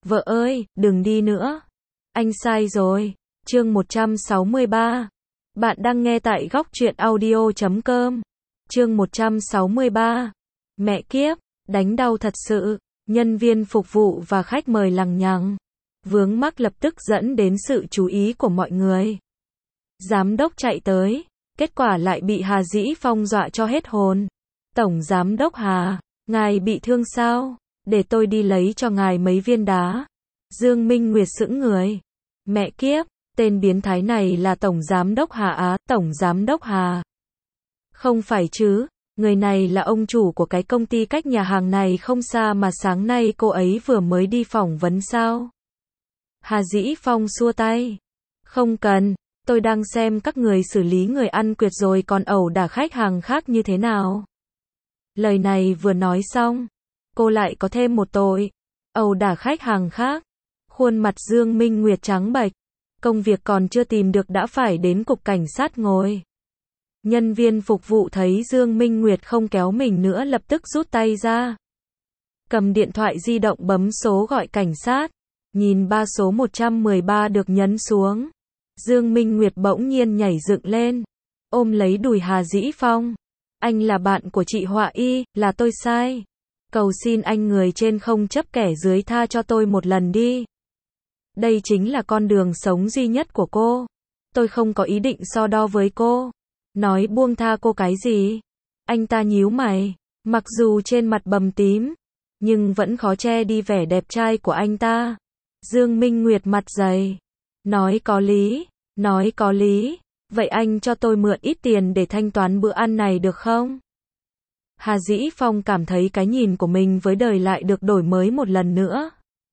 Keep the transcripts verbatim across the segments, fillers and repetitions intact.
Vợ ơi, đừng đi nữa. Anh sai rồi. Chương một trăm sáu mươi ba. Bạn đang nghe tại góc truyện audio chấm com. Chương một trăm sáu mươi ba. Mẹ kiếp, đánh đau thật sự. Nhân viên phục vụ và khách mời lằng nhằng. Vướng mắc lập tức dẫn đến sự chú ý của mọi người. Giám đốc chạy tới, kết quả lại bị Hà Dĩ Phong dọa cho hết hồn. Tổng giám đốc Hà, ngài bị thương sao? Để tôi đi lấy cho ngài mấy viên đá. Dương Minh Nguyệt sững người. Mẹ kiếp, tên biến thái này là Tổng giám đốc Hà á, Tổng giám đốc Hà. Không phải chứ, người này là ông chủ của cái công ty cách nhà hàng này không xa mà sáng nay cô ấy vừa mới đi phỏng vấn sao? Hà Dĩ Phong xua tay. Không cần, tôi đang xem các người xử lý người ăn quyệt rồi còn ẩu đả khách hàng khác như thế nào. Lời này vừa nói xong, cô lại có thêm một tội, ẩu đả khách hàng khác. Khuôn mặt Dương Minh Nguyệt trắng bệch, công việc còn chưa tìm được đã phải đến cục cảnh sát ngồi. Nhân viên phục vụ thấy Dương Minh Nguyệt không kéo mình nữa lập tức rút tay ra. Cầm điện thoại di động bấm số gọi cảnh sát, nhìn ba số một trăm mười ba được nhấn xuống. Dương Minh Nguyệt bỗng nhiên nhảy dựng lên, ôm lấy đùi Hà Dĩ Phong. Anh là bạn của chị Họa Y, là tôi sai. Cầu xin anh người trên không chấp kẻ dưới tha cho tôi một lần đi. Đây chính là con đường sống duy nhất của cô. Tôi không có ý định so đo với cô. Nói buông tha cô cái gì? Anh ta nhíu mày, mặc dù trên mặt bầm tím, nhưng vẫn khó che đi vẻ đẹp trai của anh ta. Dương Minh Nguyệt mặt dày. Nói có lý, nói có lý. Vậy anh cho tôi mượn ít tiền để thanh toán bữa ăn này được không? Hà Dĩ Phong cảm thấy cái nhìn của mình với đời lại được đổi mới một lần nữa.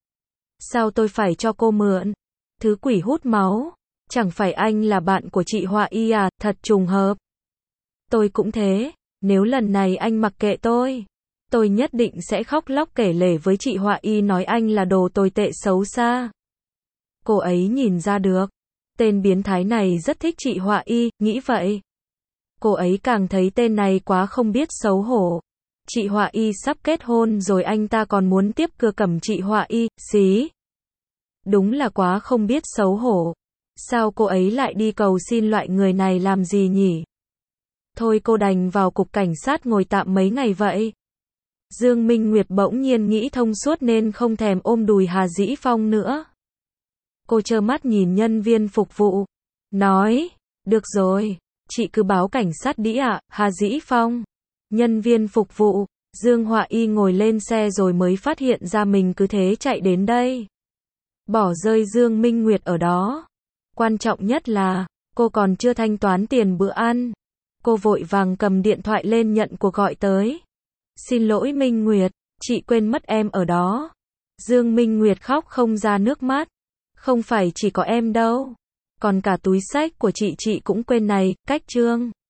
Sao tôi phải cho cô mượn? Thứ quỷ hút máu. Chẳng phải anh là bạn của chị Họa Y à, thật trùng hợp. Tôi cũng thế, nếu lần này anh mặc kệ tôi, tôi nhất định sẽ khóc lóc kể lể với chị Họa Y nói anh là đồ tồi tệ xấu xa. Cô ấy nhìn ra được, tên biến thái này rất thích chị Họa Y, nghĩ vậy. Cô ấy càng thấy tên này quá không biết xấu hổ. Chị Họa Y sắp kết hôn rồi anh ta còn muốn tiếp cưa cầm chị Họa Y, xí. Đúng là quá không biết xấu hổ. Sao cô ấy lại đi cầu xin loại người này làm gì nhỉ? Thôi cô đành vào cục cảnh sát ngồi tạm mấy ngày vậy. Dương Minh Nguyệt bỗng nhiên nghĩ thông suốt nên không thèm ôm đùi Hà Dĩ Phong nữa. Cô trơ mắt nhìn nhân viên phục vụ. Nói, được rồi, chị cứ báo cảnh sát đi ạ, Hà Dĩ Phong. Nhân viên phục vụ, Dương Họa Y ngồi lên xe rồi mới phát hiện ra mình cứ thế chạy đến đây. Bỏ rơi Dương Minh Nguyệt ở đó. Quan trọng nhất là, cô còn chưa thanh toán tiền bữa ăn. Cô vội vàng cầm điện thoại lên nhận cuộc gọi tới. Xin lỗi Minh Nguyệt, chị quên mất em ở đó. Dương Minh Nguyệt khóc không ra nước mắt. Không phải chỉ có em đâu. Còn cả túi xách của chị chị cũng quên này, cách trương.